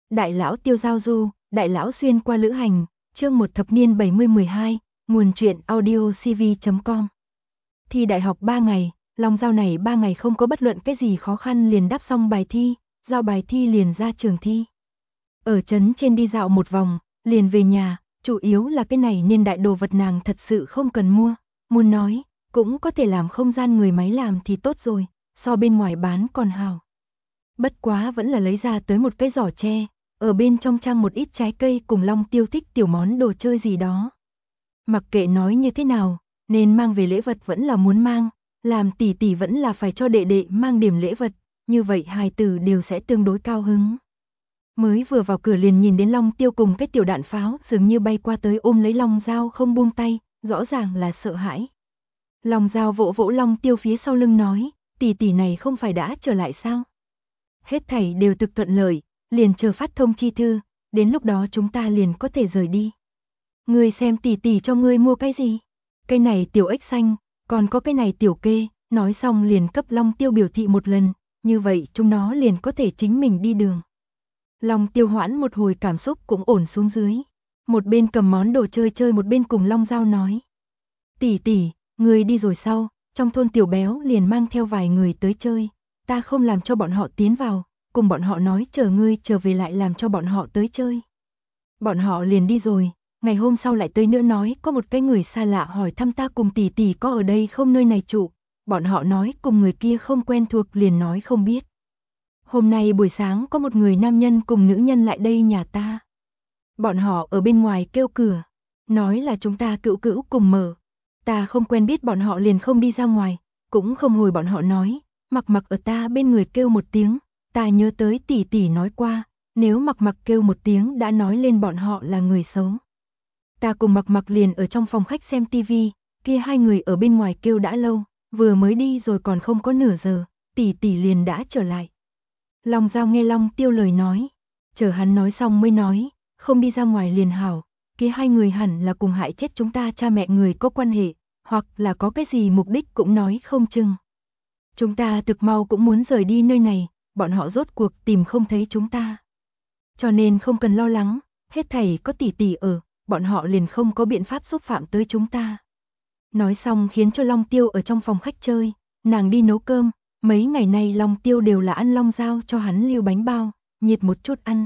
Đại lão Tiêu giao du, đại lão xuyên qua lữ hành, chương 1 thập niên 70-12, nguồn truyện audiocv.com. Thi đại học 3 ngày, Long Giao này 3 ngày không có bất luận cái gì khó khăn liền đáp xong bài thi, giao bài thi liền ra trường thi. Ở trấn trên đi dạo một vòng, liền về nhà, chủ yếu là cái này nên đại đồ vật nàng thật sự không cần mua, muốn nói, cũng có thể làm không gian người máy làm thì tốt rồi, so bên ngoài bán còn hào. Bất quá vẫn là lấy ra tới một cái giỏ tre, ở bên trong trang một ít trái cây cùng Long Tiêu thích tiểu món đồ chơi gì đó. Mặc kệ nói như thế nào, nên mang về lễ vật vẫn là muốn mang, làm tỷ tỷ vẫn là phải cho đệ đệ mang điểm lễ vật, như vậy hài tử đều sẽ tương đối cao hứng. Mới vừa vào cửa liền nhìn đến Long Tiêu cùng cái tiểu đạn pháo dường như bay qua tới ôm lấy Long Giao không buông tay, rõ ràng là sợ hãi. Long Giao vỗ vỗ Long Tiêu phía sau lưng nói, tỷ tỷ này không phải đã trở lại sao? Hết thảy đều thực thuận lợi, liền chờ phát thông chi thư, đến lúc đó chúng ta liền có thể rời đi. Ngươi xem tỷ tỷ cho ngươi mua cái gì? Cái này tiểu ếch xanh, còn có cái này tiểu kê, nói xong liền cấp Long Tiêu biểu thị một lần, như vậy chúng nó liền có thể chính mình đi đường. Long Tiêu hoãn một hồi cảm xúc cũng ổn xuống dưới, một bên cầm món đồ chơi chơi một bên cùng Long Giao nói. Tỷ tỷ, ngươi đi rồi sau, trong thôn tiểu béo liền mang theo vài người tới chơi, ta không làm cho bọn họ tiến vào, cùng bọn họ nói chờ ngươi trở về lại làm cho bọn họ tới chơi. Bọn họ liền đi rồi, ngày hôm sau lại tới nữa nói có một cái người xa lạ hỏi thăm ta cùng tỷ tỷ có ở đây không nơi này trụ, bọn họ nói cùng người kia không quen thuộc liền nói không biết. Hôm nay buổi sáng có một người nam nhân cùng nữ nhân lại đây nhà ta. Bọn họ ở bên ngoài kêu cửa, nói là chúng ta cữu cữu cùng mở. Ta không quen biết bọn họ liền không đi ra ngoài, cũng không hồi bọn họ nói, Mặc Mặc ở ta bên người kêu một tiếng, ta nhớ tới tỷ tỷ nói qua, nếu Mặc Mặc kêu một tiếng đã nói lên bọn họ là người xấu. Ta cùng Mặc Mặc liền ở trong phòng khách xem tivi, kia hai người ở bên ngoài kêu đã lâu, vừa mới đi rồi còn không có nửa giờ, tỷ tỷ liền đã trở lại. Long Giao nghe Long Tiêu lời nói, chờ hắn nói xong mới nói, không đi ra ngoài liền hảo, kia hai người hẳn là cùng hại chết chúng ta cha mẹ người có quan hệ, hoặc là có cái gì mục đích cũng nói không chừng. Chúng ta thực mau cũng muốn rời đi nơi này, bọn họ rốt cuộc tìm không thấy chúng ta. Cho nên không cần lo lắng, hết thảy có tỷ tỷ ở, bọn họ liền không có biện pháp xúc phạm tới chúng ta. Nói xong khiến cho Long Tiêu ở trong phòng khách chơi, nàng đi nấu cơm, mấy ngày nay Long Tiêu đều là ăn Long Giao cho hắn lưu bánh bao, nhiệt một chút ăn.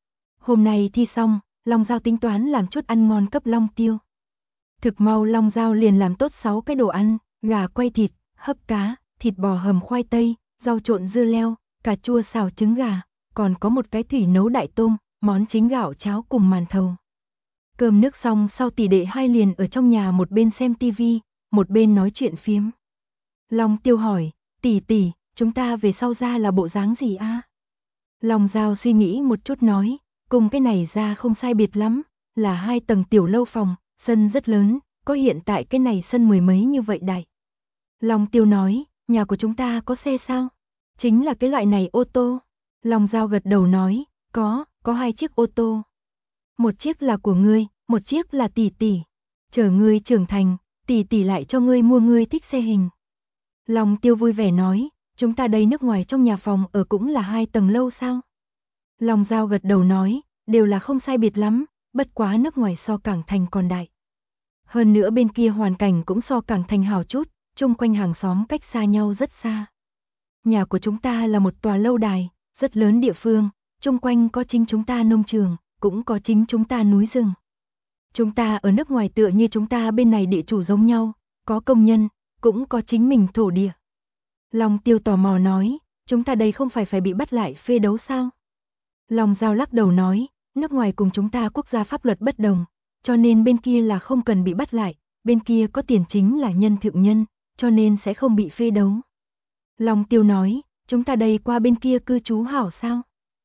Hôm nay thi xong, Long Giao tính toán làm chút ăn ngon cấp Long Tiêu. Thực mau Long Giao liền làm tốt 6 cái đồ ăn, gà quay thịt, hấp cá, thịt bò hầm khoai tây, rau trộn dưa leo, cà chua xào trứng gà, còn có một cái thủy nấu đại tôm, món chính gạo cháo cùng màn thầu. Cơm nước xong sau tỷ đệ hai liền ở trong nhà một bên xem tivi, một bên nói chuyện phiếm. Long Tiêu hỏi, tỷ tỷ, chúng ta về sau ra là bộ dáng gì a? Long Giao suy nghĩ một chút nói, cùng cái này ra không sai biệt lắm, là 2 tầng tiểu lâu phòng, sân rất lớn, có hiện tại cái này sân mười mấy như vậy đại. Long Tiêu nói, nhà của chúng ta có xe sao? Chính là cái loại này ô tô. Long Giao gật đầu nói, có 2 chiếc ô tô. Một chiếc là của ngươi, một chiếc là tỷ tỷ. Chờ ngươi trưởng thành, tỷ tỷ lại cho ngươi mua ngươi thích xe hình. Long Tiêu vui vẻ nói, chúng ta đây nước ngoài trong nhà phòng ở cũng là 2 tầng lâu sao? Long Giao gật đầu nói, đều là không sai biệt lắm, bất quá nước ngoài so Cảng Thành còn đại. Hơn nữa bên kia hoàn cảnh cũng so Cảng Thành hảo chút, chung quanh hàng xóm cách xa nhau rất xa. Nhà của chúng ta là một tòa lâu đài, rất lớn địa phương, chung quanh có chính chúng ta nông trường, cũng có chính chúng ta núi rừng. Chúng ta ở nước ngoài tựa như chúng ta bên này địa chủ giống nhau, có công nhân, cũng có chính mình thổ địa. Long Tiêu tò mò nói, chúng ta đây không phải bị bắt lại phê đấu sao? Long Giao lắc đầu nói, nước ngoài cùng chúng ta quốc gia pháp luật bất đồng, cho nên bên kia là không cần bị bắt lại, bên kia có tiền chính là nhân thượng nhân, cho nên sẽ không bị phê đấu. Long Tiêu nói, chúng ta đây qua bên kia cư trú hảo sao?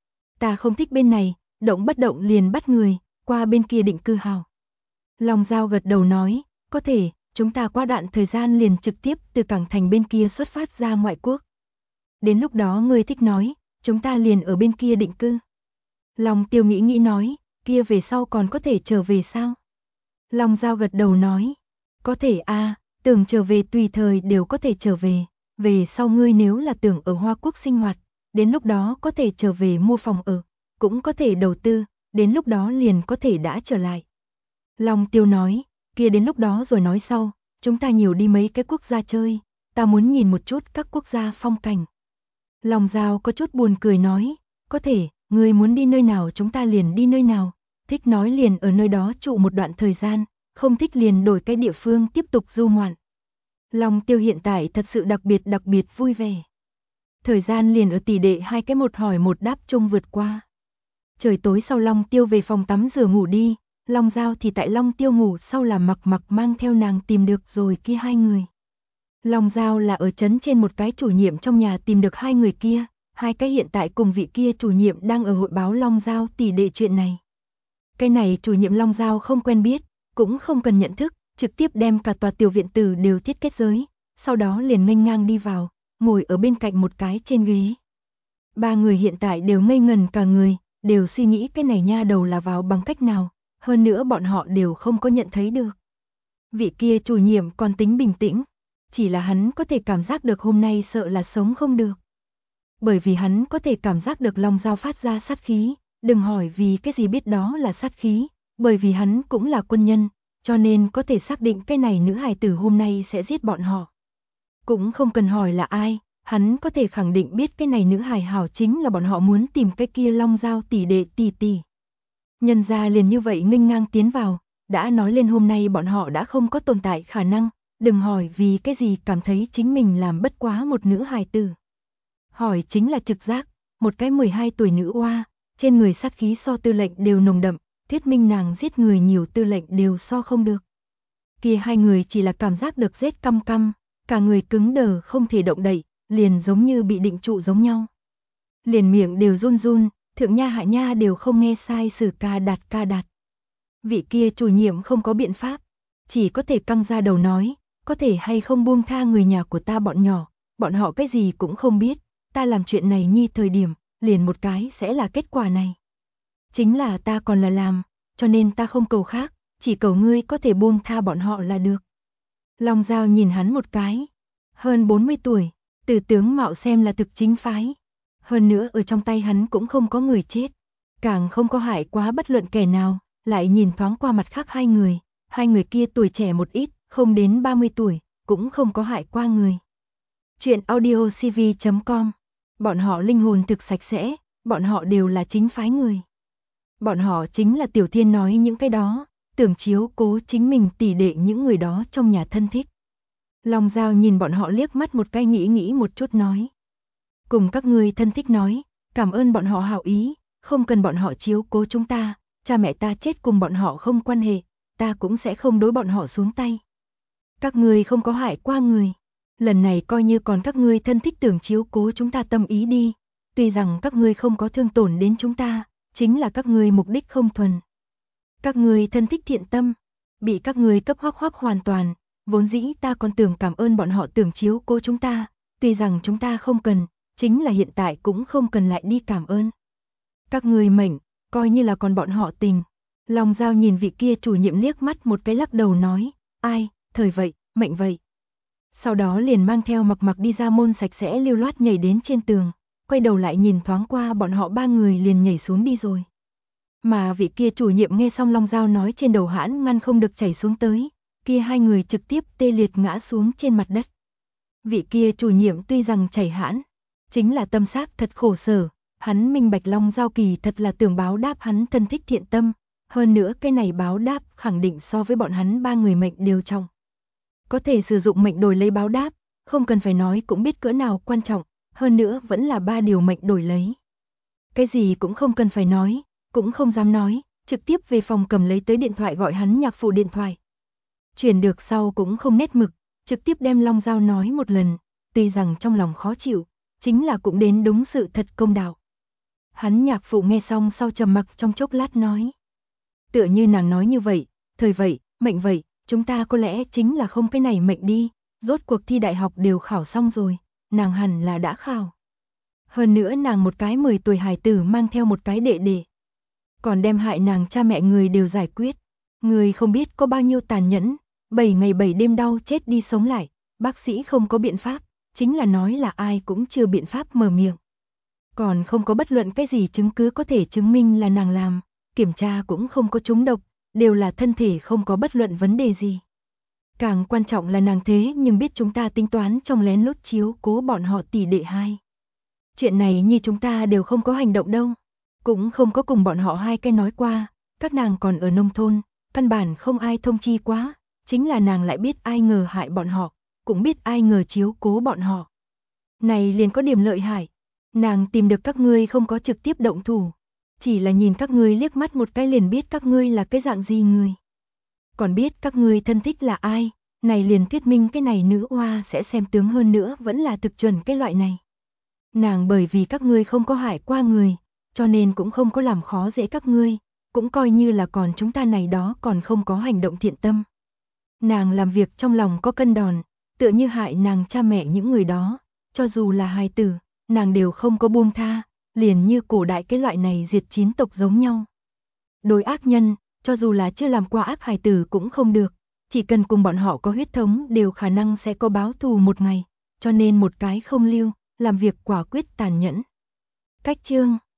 Ta không thích bên này, động bất động liền bắt người, qua bên kia định cư hảo. Long Giao gật đầu nói, có thể, chúng ta qua đoạn thời gian liền trực tiếp từ Cảng Thành bên kia xuất phát ra ngoại quốc. Đến lúc đó ngươi thích nói, chúng ta liền ở bên kia định cư. Long Tiêu nghĩ nói, kia về sau còn có thể trở về sao? Long Giao gật đầu nói, có thể a, tưởng trở về tùy thời đều có thể trở về sau ngươi nếu là tưởng ở Hoa Quốc sinh hoạt, đến lúc đó có thể trở về mua phòng ở, cũng có thể đầu tư, đến lúc đó liền có thể đã trở lại. Long Tiêu nói, kia đến lúc đó rồi nói sau, chúng ta nhiều đi mấy cái quốc gia chơi, ta muốn nhìn một chút các quốc gia phong cảnh. Long Giao có chút buồn cười nói, có thể, người muốn đi nơi nào chúng ta liền đi nơi nào, thích nói liền ở nơi đó trụ một đoạn thời gian, không thích liền đổi cái địa phương tiếp tục du ngoạn. Long Tiêu hiện tại thật sự đặc biệt vui vẻ. Thời gian liền ở tỷ đệ hai cái một hỏi một đáp chung vượt qua. Trời tối sau Long Tiêu về phòng tắm rửa ngủ đi, Long Giao thì tại Long Tiêu ngủ sau là mặc mang theo nàng tìm được rồi kia hai người. Long Giao là ở trấn trên một cái chủ nhiệm trong nhà tìm được hai người kia, hai cái hiện tại cùng vị kia chủ nhiệm đang ở hội báo Long Giao tỷ đệ chuyện này. Cái này chủ nhiệm Long Giao không quen biết, cũng không cần nhận thức, trực tiếp đem cả tòa tiểu viện tử đều thiết kết giới, sau đó liền nghênh ngang đi vào, ngồi ở bên cạnh một cái trên ghế. Ba người hiện tại đều ngây ngần cả người, đều suy nghĩ cái này nha đầu là vào bằng cách nào, hơn nữa bọn họ đều không có nhận thấy được. Vị kia chủ nhiệm còn tính bình tĩnh, chỉ là hắn có thể cảm giác được hôm nay sợ là sống không được. Bởi vì hắn có thể cảm giác được Long Giao phát ra sát khí, đừng hỏi vì cái gì biết đó là sát khí, bởi vì hắn cũng là quân nhân, cho nên có thể xác định cái này nữ hài tử hôm nay sẽ giết bọn họ. Cũng không cần hỏi là ai, hắn có thể khẳng định biết cái này nữ hài hảo chính là bọn họ muốn tìm cái kia Long Giao tỷ đệ tỷ. Nhân ra liền như vậy nghênh ngang tiến vào, đã nói lên hôm nay bọn họ đã không có tồn tại khả năng, đừng hỏi vì cái gì cảm thấy chính mình làm bất quá một nữ hài tử. Hỏi chính là trực giác, một cái 12 tuổi nữ oa, trên người sát khí so tư lệnh đều nồng đậm, thuyết minh nàng giết người nhiều tư lệnh đều so không được. Kia hai người chỉ là cảm giác được rét căm căm, cả người cứng đờ không thể động đậy, liền giống như bị định trụ giống nhau. Liền miệng đều run run, thượng nha hạ nha đều không nghe sai sử ca đạt. Vị kia chủ nhiệm không có biện pháp, chỉ có thể căng ra đầu nói, có thể hay không buông tha người nhà của ta bọn nhỏ, bọn họ cái gì cũng không biết, ta làm chuyện này nhi thời điểm, liền một cái sẽ là kết quả này. Chính là ta còn là làm, cho nên ta không cầu khác, chỉ cầu ngươi có thể buông tha bọn họ là được. Long Giao nhìn hắn một cái, hơn 40 tuổi, từ tướng mạo xem là thực chính phái. Hơn nữa ở trong tay hắn cũng không có người chết, càng không có hại quá bất luận kẻ nào, lại nhìn thoáng qua mặt khác hai người kia tuổi trẻ một ít, không đến 30 tuổi, cũng không có hại qua người. Chuyện audiocv.com, bọn họ linh hồn thực sạch sẽ, bọn họ đều là chính phái người. Bọn họ chính là Tiểu Thiên nói những cái đó, tưởng chiếu cố chính mình tỷ đệ những người đó trong nhà thân thích. Long Giao nhìn bọn họ liếc mắt một cái nghĩ một chút nói. Cùng các ngươi thân thích nói, cảm ơn bọn họ hảo ý, không cần bọn họ chiếu cố chúng ta, cha mẹ ta chết cùng bọn họ không quan hệ, ta cũng sẽ không đối bọn họ xuống tay. Các ngươi không có hại qua người, lần này coi như còn các ngươi thân thích tưởng chiếu cố chúng ta tâm ý đi, tuy rằng các ngươi không có thương tổn đến chúng ta, chính là các ngươi mục đích không thuần. Các ngươi thân thích thiện tâm, bị các ngươi cấp hoắc hoàn toàn, vốn dĩ ta còn tưởng cảm ơn bọn họ tưởng chiếu cố chúng ta, tuy rằng chúng ta không cần, chính là hiện tại cũng không cần lại đi cảm ơn. Các ngươi mệnh, coi như là còn bọn họ tình. Long Giao nhìn vị kia chủ nhiệm liếc mắt một cái lắc đầu nói, ai, thời vậy, mệnh vậy. Sau đó liền mang theo mặc đi ra môn sạch sẽ lưu loát nhảy đến trên tường, quay đầu lại nhìn thoáng qua bọn họ ba người liền nhảy xuống đi rồi. Mà vị kia chủ nhiệm nghe xong Long Giao nói trên đầu hãn ngăn không được chảy xuống tới, kia hai người trực tiếp tê liệt ngã xuống trên mặt đất. Vị kia chủ nhiệm tuy rằng chảy hãn, chính là tâm xác thật khổ sở, hắn minh bạch Long Giao kỳ thật là tưởng báo đáp hắn thân thích thiện tâm, hơn nữa cái này báo đáp khẳng định so với bọn hắn ba người mệnh đều trọng. Có thể sử dụng mệnh đổi lấy báo đáp, không cần phải nói cũng biết cỡ nào quan trọng, hơn nữa vẫn là 3 điều mệnh đổi lấy. Cái gì cũng không cần phải nói, cũng không dám nói, trực tiếp về phòng cầm lấy tới điện thoại gọi hắn nhạc phụ điện thoại. Chuyển được sau cũng không nét mực, trực tiếp đem Long Giao nói một lần, tuy rằng trong lòng khó chịu, chính là cũng đến đúng sự thật công đạo. Hắn nhạc phụ nghe xong sau trầm mặc trong chốc lát nói. Tựa như nàng nói như vậy, thời vậy, mệnh vậy, chúng ta có lẽ chính là không cái này mệnh đi, rốt cuộc thi đại học đều khảo xong rồi, nàng hẳn là đã khảo. Hơn nữa nàng một cái 10 tuổi hài tử mang theo một cái đệ đệ. Còn đem hại nàng cha mẹ người đều giải quyết. Người không biết có bao nhiêu tàn nhẫn, 7 ngày 7 đêm đau chết đi sống lại, bác sĩ không có biện pháp, chính là nói là ai cũng chưa biện pháp mở miệng. Còn không có bất luận cái gì chứng cứ có thể chứng minh là nàng làm, kiểm tra cũng không có trúng độc, đều là thân thể không có bất luận vấn đề gì. Càng quan trọng là nàng thế nhưng biết chúng ta tính toán trong lén lút chiếu cố bọn họ tỷ đệ hai. Chuyện này như chúng ta đều không có hành động đâu, cũng không có cùng bọn họ hai cái nói qua, các nàng còn ở nông thôn, căn bản không ai thông chi quá, chính là nàng lại biết ai ngờ hại bọn họ, cũng biết ai ngờ chiếu cố bọn họ. Này liền có điểm lợi hại, nàng tìm được các ngươi không có trực tiếp động thủ, chỉ là nhìn các ngươi liếc mắt một cái liền biết các ngươi là cái dạng gì người. Còn biết các ngươi thân thích là ai, này liền thuyết minh cái này nữ oa sẽ xem tướng hơn nữa vẫn là thực chuẩn cái loại này. Nàng bởi vì các ngươi không có hại qua người, cho nên cũng không có làm khó dễ các ngươi, cũng coi như là còn chúng ta này đó còn không có hành động thiện tâm. Nàng làm việc trong lòng có cân đòn, tựa như hại nàng cha mẹ những người đó, cho dù là hài tử, nàng đều không có buông tha, liền như cổ đại cái loại này diệt 9 tộc giống nhau. Đối ác nhân, cho dù là chưa làm qua ác hài tử cũng không được, chỉ cần cùng bọn họ có huyết thống đều khả năng sẽ có báo thù một ngày, cho nên một cái không lưu, làm việc quả quyết tàn nhẫn. Cách chương